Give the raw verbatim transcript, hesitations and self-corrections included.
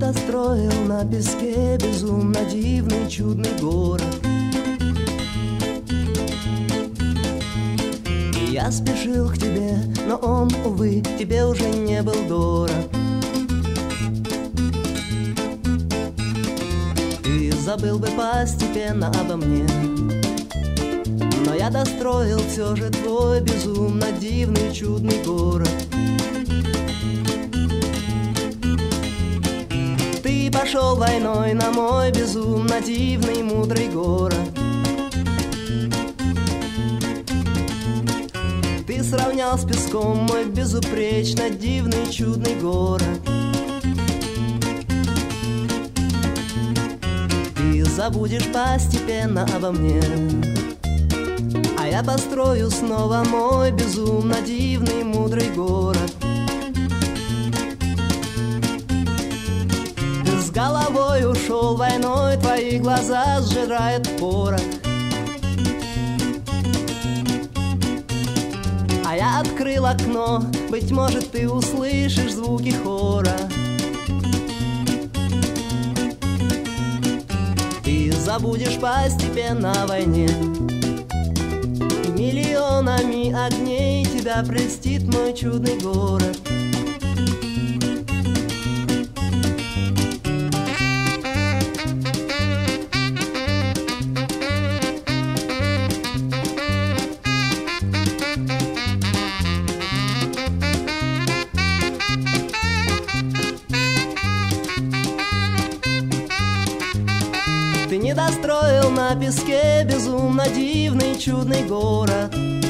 достроил на песке безумно дивный чудный город. И я спешил к тебе, но он, увы, тебе уже не был дорог. Ты забыл бы постепенно обо мне, но я достроил все же твой безумно дивный чудный город. Ты пошел войной на мой безумно дивный мудрый город. Ты сравнял с песком мой безупречно дивный чудный город. Ты забудешь постепенно обо мне, а я построю снова мой безумно дивный мудрый город. Ты с головой ушел войной, твои глаза сжирает порох. А я открыл окно, быть может, ты услышишь звуки хора. Ты забудешь постепенно о войне, и миллионами огней тебя прельстит мой чудный город. Ты не достроил на песке безумно дивный чудный город.